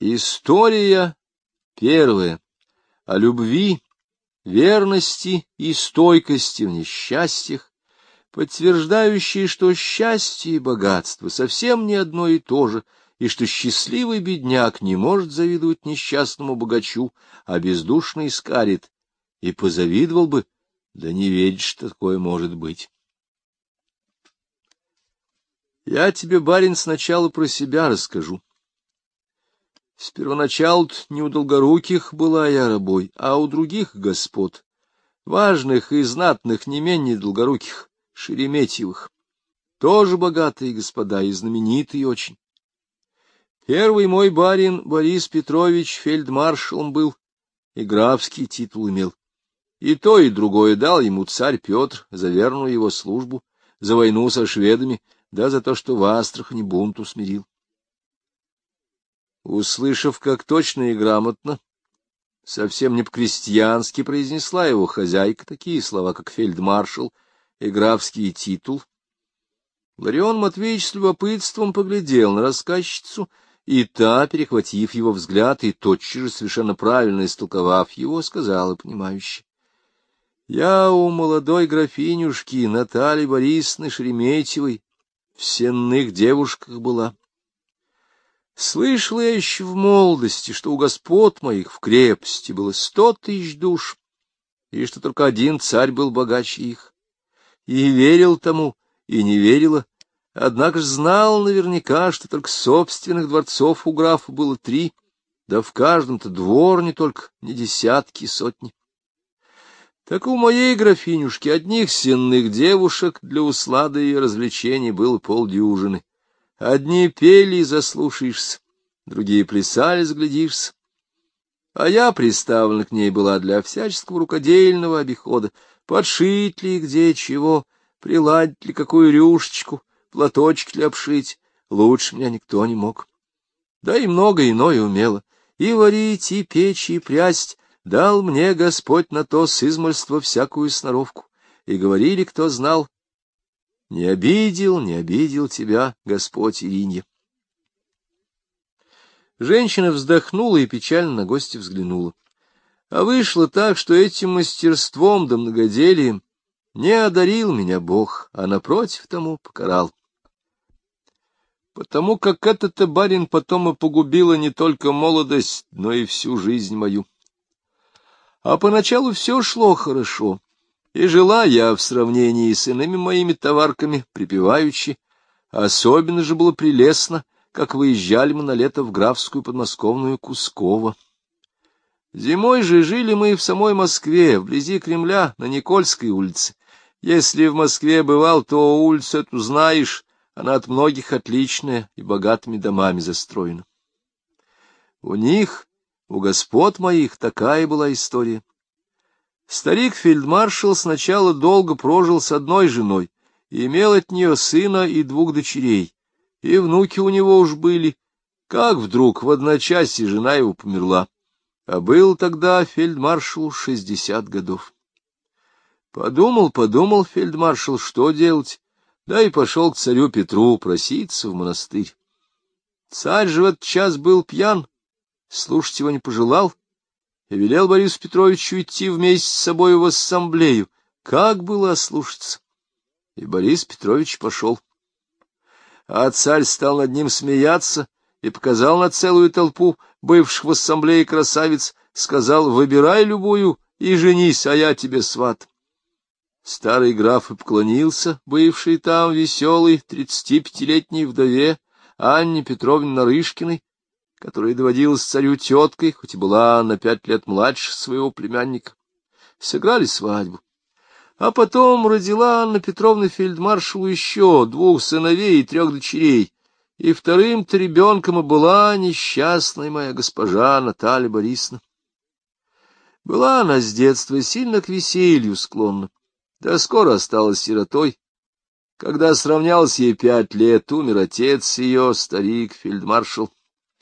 История первая. О любви, верности и стойкости в несчастьях, подтверждающие, что счастье и богатство совсем не одно и то же, и что счастливый бедняк не может завидовать несчастному богачу, а бездушный скарит, и позавидовал бы, да не верит, что такое может быть. Я тебе, барин, сначала про себя расскажу. С первоначалу не у долгоруких была я рабой, а у других господ, важных и знатных не менее долгоруких, Шереметьевых, тоже богатые господа и знаменитые очень. Первый мой барин Борис Петрович фельдмаршалом был и графский титул имел. И то, и другое дал ему царь Петр за верную его службу, за войну со шведами, да за то, что в Астрахани бунт усмирил. Услышав, как точно и грамотно, совсем не по-крестьянски произнесла его хозяйка такие слова, как фельдмаршал и графский титул, Ларион Матвеевич с любопытством поглядел на рассказчицу, и та, перехватив его взгляд и тотчас же совершенно правильно истолковав его, сказала понимающе: — Я у молодой графинюшки Натальи Борисовны Шереметьевой в сенных девушках была. Слышала я еще в молодости, что у господ моих в крепости было 100 000 душ, и что только один царь был богаче их. И верил тому, и не верила, однако ж знал наверняка, что только собственных дворцов у графа было 3, да в каждом-то двор не только, не десятки, сотни. Так у моей графинюшки одних сенных девушек для услады и развлечений было полдюжины. Одни пели, заслушаешься, другие плясали, заглядишься. А я приставлена к ней была для всяческого рукодельного обихода, подшить ли где чего, приладить ли какую рюшечку, платочек ли обшить, лучше меня никто не мог. Да и много иное умела, и варить, и печь, и прясть, дал мне Господь на то с измольства всякую сноровку, и говорили, кто знал: не обидел тебя Господь, Иринья. Женщина вздохнула и печально на гостя взглянула. А вышло так, что этим мастерством да многоделием не одарил меня Бог, а напротив тому покарал. Потому как этот-то барин потом и погубила не только молодость, но и всю жизнь мою. А поначалу все шло хорошо. И жила я в сравнении с иными моими товарками припеваючи. Особенно же было прелестно, как выезжали мы на лето в графскую подмосковную Кусково. Зимой же жили мы в самой Москве, вблизи Кремля, на Никольской улице. Если в Москве бывал, то улицу эту знаешь, она от многих отличная и богатыми домами застроена. У них, у господ моих, такая была история. Старик-фельдмаршал сначала долго прожил с одной женой и имел от нее сына и 2 дочерей, и внуки у него уж были, как вдруг в одночасье жена его померла, а был тогда фельдмаршалу 60 годов. Подумал фельдмаршал, что делать, да и пошел к царю Петру проситься в монастырь. Царь же в этот час был пьян, слушать его не пожелал, и велел Борису Петровичу идти вместе с собой в ассамблею. Как было ослушаться? И Борис Петрович пошел. А царь стал над ним смеяться и показал на целую толпу бывших в ассамблее красавиц, сказал: выбирай любую и женись, а я тебе сват. Старый граф и поклонился бывшей там веселой 35-летней вдове Анне Петровне Нарышкиной, которая доводилась царю теткой, хоть и была на 5 лет младше своего племянника. Сыграли свадьбу. А потом родила Анна Петровна фельдмаршалу еще 2 сыновей и 3 дочерей, и вторым-то ребенком и была несчастная моя госпожа Наталья Борисовна. Была она с детства сильно к веселью склонна, да скоро осталась сиротой. Когда сравнялось ей 5 лет, умер отец ее, старик-фельдмаршал.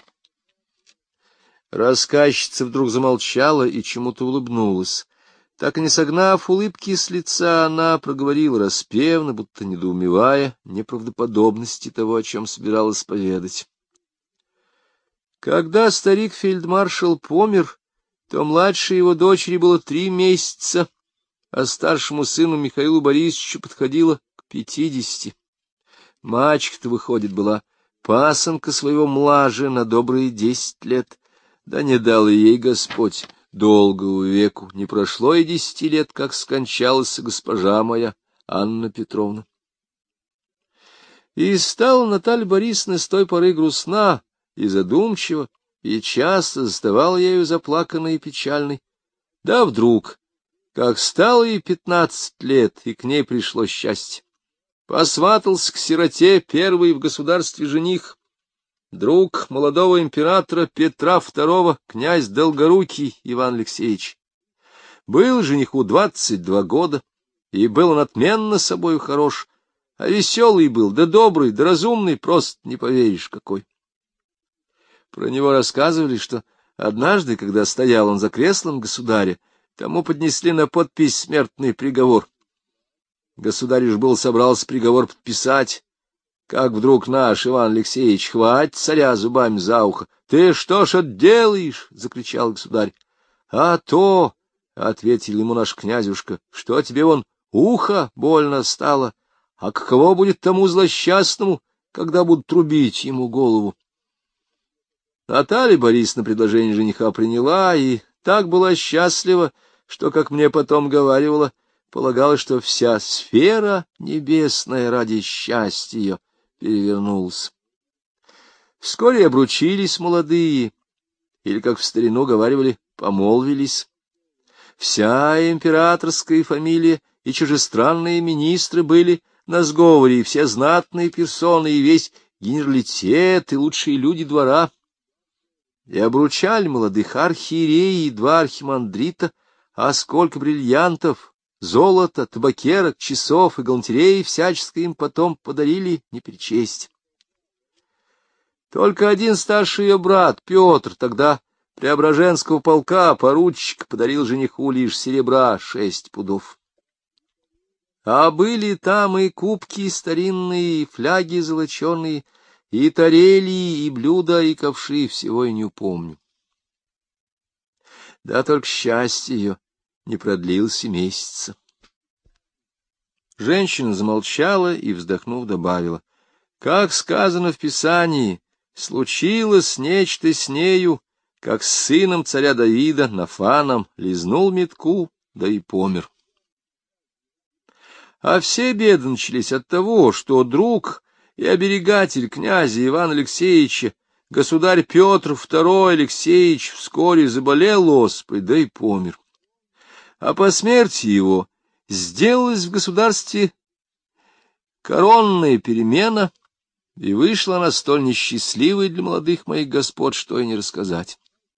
Рассказчица вдруг замолчала и чему-то улыбнулась. Так и не согнав улыбки с лица, она проговорила распевно, будто недоумевая неправдоподобности того, о чем собиралась поведать. Когда старик-фельдмаршал помер, то младшей его дочери было 3 месяца, а старшему сыну Михаилу Борисовичу подходило к 50. Мачеха-то, выходит, была пасынка своего млаже на добрые 10 лет, да не дал ей Господь долгого веку, не прошло и 10 лет, как скончалась госпожа моя Анна Петровна. И стала Наталья Борисовна с той поры грустна и задумчива, и часто заставала ею заплаканной и печальной. Да вдруг, как стало ей 15 лет, и к ней пришло счастье. Посватался к сироте первый в государстве жених, друг молодого императора Петра II, князь Долгорукий Иван Алексеевич. Был жениху 22 года, и был он отменно собою хорош, а веселый был, да добрый, да разумный, просто не поверишь какой. Про него рассказывали, что однажды, когда стоял он за креслом государя, тому поднесли на подпись смертный приговор. Государь уж был собрался приговор подписать, как вдруг наш Иван Алексеевич хватит царя зубами за ухо. — Ты что ж отделаешь? — закричал государь. — А то, — ответил ему наш князюшка, — что тебе вон ухо больно стало, а каково будет тому злосчастному, когда будут трубить ему голову? Наталья Борисовна предложение жениха приняла, и так была счастлива, что, как мне потом говаривала, полагала, что вся сфера небесная ради счастья ее перевернулась. Вскоре обручились молодые, или, как в старину говаривали, помолвились. Вся императорская фамилия и чужестранные министры были на сговоре, и все знатные персоны, и весь генералитет, и лучшие люди двора. И обручали молодых архиереи и 2 архимандрита, а сколько бриллиантов, золота, табакерок, часов и галантерей всячески им потом подарили не перечесть. Только один старший ее брат, Петр, тогда Преображенского полка, поручик, подарил жениху лишь серебра 6 пудов. А были там и кубки старинные, и фляги золоченые, и тарели, и блюда, и ковши, всего я не упомню. Да только счастье ее не продлилось и месяца. Женщина замолчала и, вздохнув, добавила: как сказано в Писании, случилось нечто с нею, как с сыном царя Давида, Нафаном, лизнул метку, да и помер. А все беды начались от того, что друг и оберегатель князя Ивана Алексеевича, государь Петр II Алексеевич, вскоре заболел оспой, да и помер. А по смерти его сделалась в государстве коронная перемена, и вышла она столь несчастливой для молодых моих господ, что и не рассказать.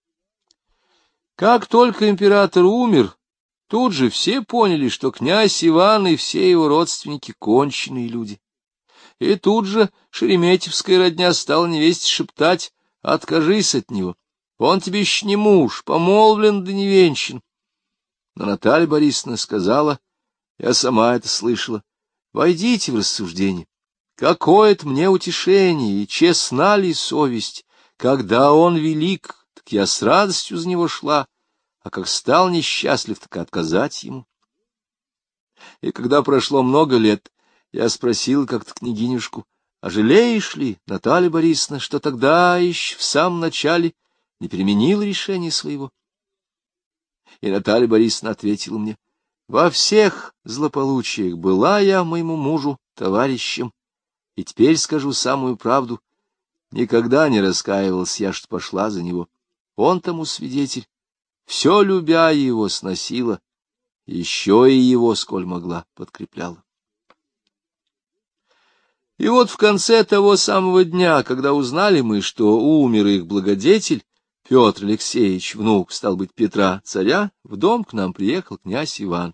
Как только император умер, тут же все поняли, что князь Иван и все его родственники конченые люди. И тут же шереметьевская родня стала невесте шептать: откажись от него, он тебе еще не муж, помолвлен да не венчан. Но Наталья Борисовна сказала, я сама это слышала: войдите в рассуждение. Какое-то мне утешение, и честна ли совесть? Когда он велик, так я с радостью за него шла, а как стал несчастлив, так и отказать ему. И когда прошло много лет, я спросил как-то княгинюшку: а жалеешь ли, Наталья Борисовна, что тогда еще в самом начале не переменила решение своего? И Наталья Борисовна ответила мне: во всех злополучиях была я моему мужу товарищем, и теперь скажу самую правду, никогда не раскаивалась я, что пошла за него. Он тому свидетель, все любя его сносила, еще и его, сколь могла, подкрепляла. И вот в конце того самого дня, когда узнали мы, что умер их благодетель, Петр Алексеевич, внук, стал быть, Петра, царя, в дом к нам приехал князь Иван.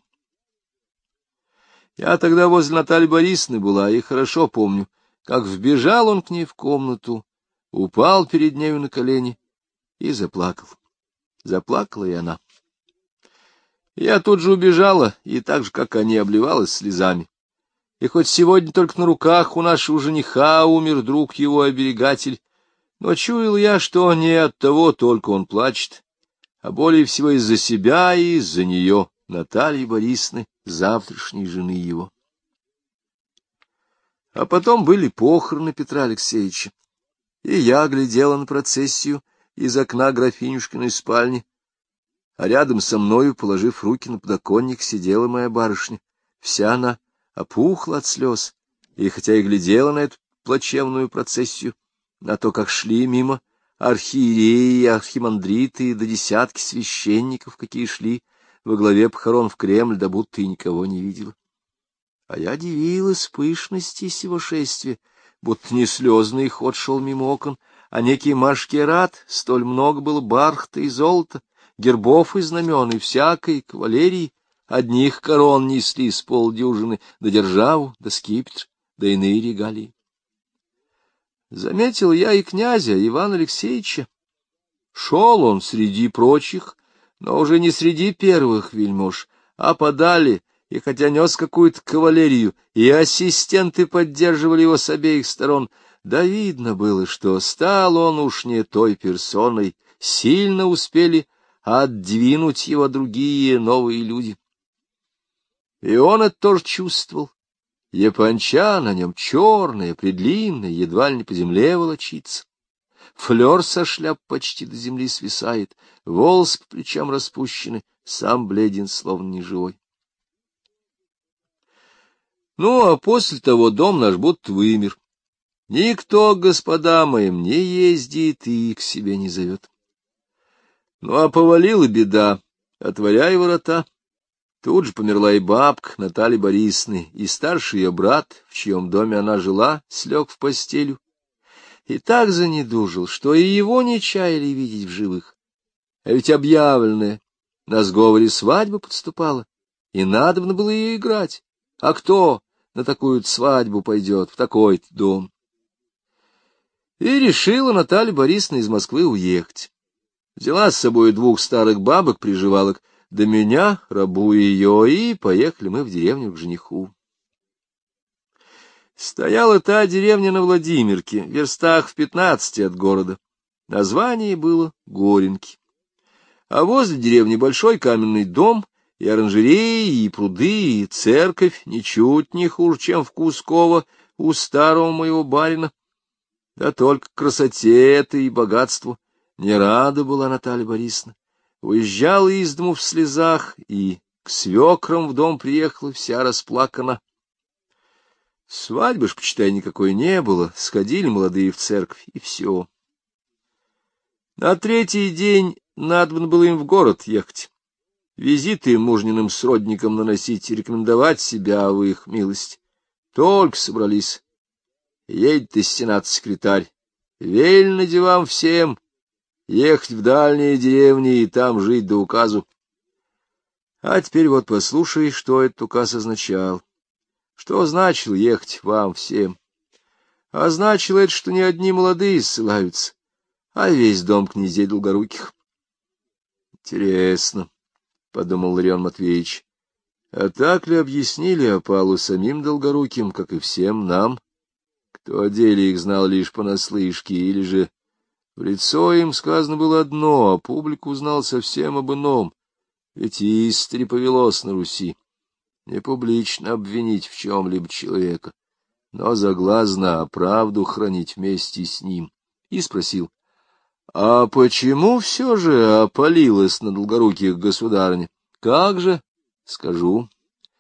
Я тогда возле Натальи Борисовны была, и хорошо помню, как вбежал он к ней в комнату, упал перед нею на колени и заплакал. Заплакала и она. Я тут же убежала, и так же, как они, обливалась слезами. И хоть сегодня только на руках у нашего жениха умер друг его оберегатель, Но чуял я, что не от того только он плачет, а более всего из-за себя и из-за нее, Натальи Борисовны, завтрашней жены его. А потом были похороны Петра Алексеевича, и я глядела на процессию из окна графинюшкиной спальни, а рядом со мною, положив руки на подоконник, сидела моя барышня. Вся она опухла от слез, и хотя и глядела на эту плачевную процессию, на то, как шли мимо архиереи, архимандриты, да десятки священников, какие шли во главе похорон в Кремль, да будто и никого не видела. А я дивилась пышности сего шествия, будто не слезный ход шел мимо окон, а некий машкерад, столь много было бархата и золота, гербов и знамен, и всякой кавалерии, одних корон несли с полдюжины, да державу, да скипетр, да иные регалии. Заметил я и князя Ивана Алексеевича. Шел он среди прочих, но уже не среди первых вельмож, а подали, и хотя нес какую-то кавалерию, и ассистенты поддерживали его с обеих сторон, да видно было, что стал он уж не той персоной, сильно успели отдвинуть его другие новые люди. И он это тоже чувствовал. Японча на нем черная, предлинная, едва ли не по земле волочится. Флер со шляп почти до земли свисает, волосы по плечам распущены, сам бледен, словно неживой. Ну, а после того дом наш будто вымер. Никто, господа моим, не ездит и к себе не зовет. Ну, а повалила беда, отворяй ворота. Тут же померла и бабка Натальи Борисовны, и старший ее брат, в чьем доме она жила, слег в постелю. И так занедужил, что и его не чаяли видеть в живых. А ведь объявленная на сговоре свадьба подступала, и надобно было ее играть. А кто на такую свадьбу пойдет, в такой-то дом? И решила Наталья Борисовна из Москвы уехать. Взяла с собой 2 старых бабок-приживалок, да меня, рабу ее, и поехали мы в деревню к жениху. Стояла та деревня на Владимирке, в верстах в 15 от города. Название было Горенки. А возле деревни большой каменный дом, и оранжереи, и пруды, и церковь, ничуть не хуже, чем в Кусково у старого моего барина. Да только красоте этой и богатству не рада была Наталья Борисовна. Уезжала из дому в слезах, и к свекрам в дом приехала вся расплакана. Свадьбы ж, почитай, никакой не было, сходили молодые в церковь, и все. На 3-й день надобно было им в город ехать, визиты мужниным сродникам наносить и рекомендовать себя в их милость. Только собрались. Едет из сената секретарь. Велено девам всем ехать в дальние деревни и там жить до указу. А теперь вот послушай, что этот указ означал. Что значил ехать вам всем? А значило это, что не одни молодые ссылаются, а весь дом князей Долгоруких. Интересно, — подумал Ларион Матвеевич, — а так ли объяснили опалу самим Долгоруким, как и всем нам? Кто о деле их знал лишь понаслышке, или же в лицо им сказано было одно, а публику узнал совсем об ином? Ведь истори повелось на Руси. Не публично обвинить в чем-либо человека, но заглазно правду хранить вместе с ним. И спросил, а почему все же опалилось на Долгоруких государыня? Как же? Скажу.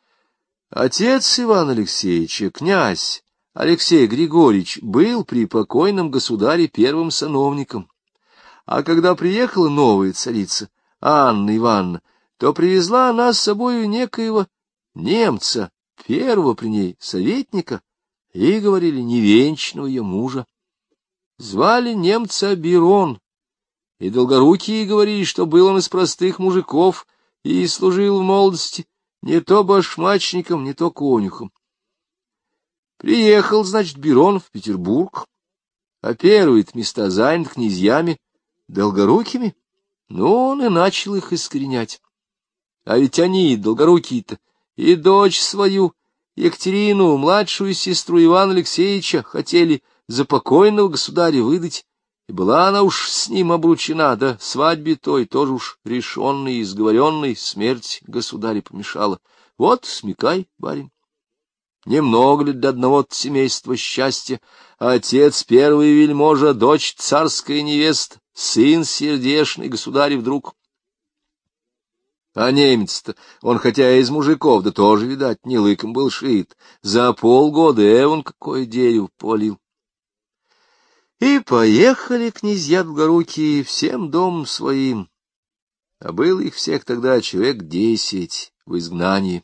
Отец Ивана Алексеевича, князь Алексей Григорьевич, был при покойном государе первым сановником, а когда приехала новая царица, Анна Ивановна, то привезла она с собою некоего немца, первого при ней советника, и, говорили, невенчанного ее мужа. Звали немца Бирон, и Долгорукие говорили, что был он из простых мужиков и служил в молодости не то башмачником, не то конюхом. Приехал, значит, Бирон в Петербург, а первые-то места заняты князьями Долгорукими, но он и начал их искоренять. А ведь они, Долгорукие-то, и дочь свою, Екатерину, младшую сестру Ивана Алексеевича, хотели за покойного государя выдать, и была она уж с ним обручена, да свадьбе той тоже уж решенной и сговоренной смерть государя помешала. Вот смекай, барин. Немного ли для одного семейства счастья? Отец первый вельможа, дочь царская невеста, сын сердечный государев друг. А немец-то, он хотя и из мужиков, да тоже, видать, не лыком был шит. За полгода он какое дерево полил. И поехали князья Долгорукие всем домом своим, а было их всех тогда человек 10 в изгнании.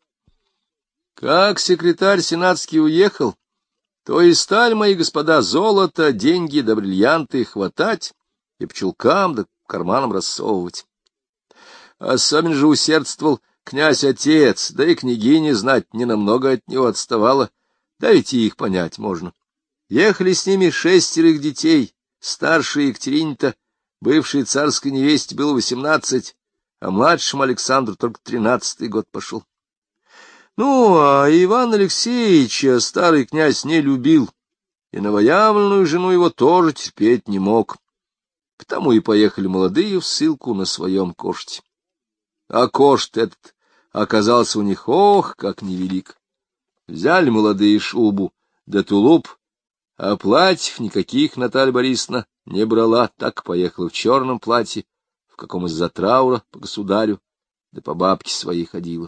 Как секретарь сенатский уехал, то и стали мои господа золото, деньги да бриллианты хватать и по чулкам да карманам рассовывать. Особенно же усердствовал князь-отец, да и княгиня, знать, ненамного от него отставала, да ведь и их понять можно. Ехали с ними 6 детей, старшей Екатерине-то, бывшей царской невесте, было 18, а младшему Александру только 13-й год пошел. Ну, а Иван Алексеевича старый князь не любил, и новоявленную жену его тоже терпеть не мог, потому и поехали молодые в ссылку на своем коште. А кошт этот оказался у них, ох, как невелик. Взяли молодые шубу да тулуп, а платьев никаких Наталья Борисовна не брала, так поехала в черном платье, в каком из-за траура по государю, да по бабке своей ходила.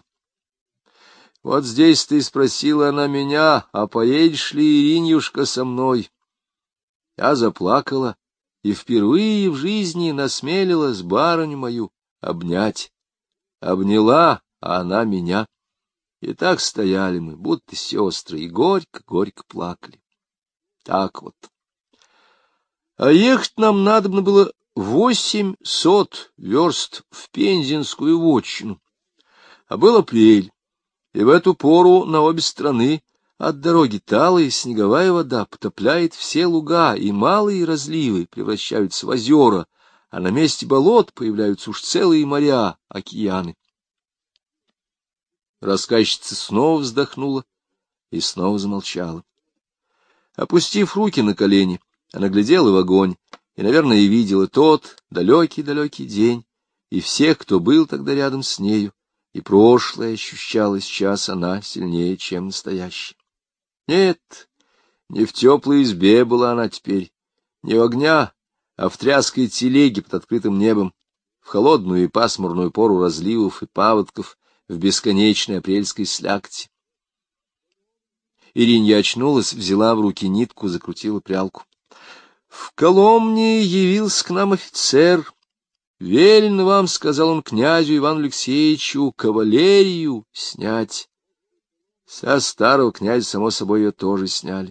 Вот здесь ты спросила она меня, а поедешь ли, Ириньюшка, со мной? Я заплакала и впервые в жизни насмелилась барыню мою обнять. Обняла, а она меня. И так стояли мы, будто сестры, и горько-горько плакали. Так вот. А ехать нам надобно было 800 верст в Пензенскую вотчину. А был апрель, и в эту пору на обе стороны от дороги талая снеговая вода потопляет все луга, и малые разливы превращаются в озера, а на месте болот появляются уж целые моря, океаны. Рассказчица снова вздохнула и снова замолчала. Опустив руки на колени, она глядела в огонь и, наверное, видела тот далекий-далекий день, и всех, кто был тогда рядом с нею, и прошлое ощущалось сейчас она сильнее, чем настоящее. Нет, не в теплой избе была она теперь, не у огня, а в тряской телеге под открытым небом, в холодную и пасмурную пору разливов и паводков, в бесконечной апрельской слякоти. Иринья очнулась, взяла в руки нитку, закрутила прялку. — В Коломне явился к нам офицер. Велено вам, — сказал он князю Ивану Алексеевичу, — кавалерию снять. Со старого князя, само собой, ее тоже сняли.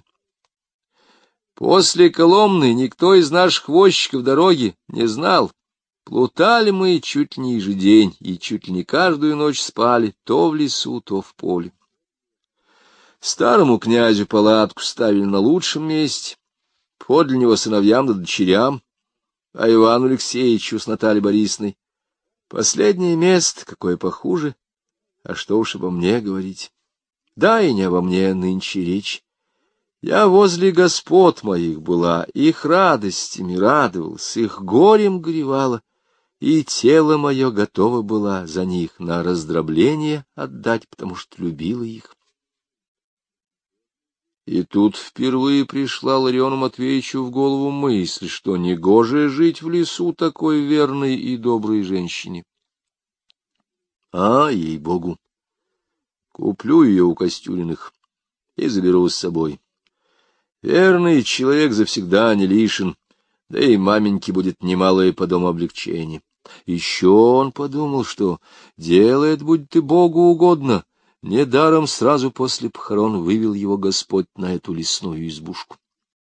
После Коломны никто из наших возчиков дороги не знал. Плутали мы чуть ли не ежедень, и чуть ли не каждую ночь спали, то в лесу, то в поле. Старому князю палатку ставили на лучшем месте, подле него сыновьям да дочерям, а Ивану Алексеевичу с Натальей Борисовной последнее место, какое похуже, а что уж обо мне говорить. Да и не обо мне нынче речь. Я возле господ моих была, их радостями радовалась, их горем горевала, и тело мое готово было за них на раздробление отдать, потому что любила их. И тут впервые пришла Лариону Матвеевичу в голову мысль, что негоже жить в лесу такой верной и доброй женщине. А, ей-богу, куплю ее у Костюриных и заберу с собой. Верный человек завсегда не лишен, да и маменьке будет немалое по дому облегчение. Еще он подумал, что делает, будет и Богу угодно. Недаром сразу после похорон вывел его Господь на эту лесную избушку.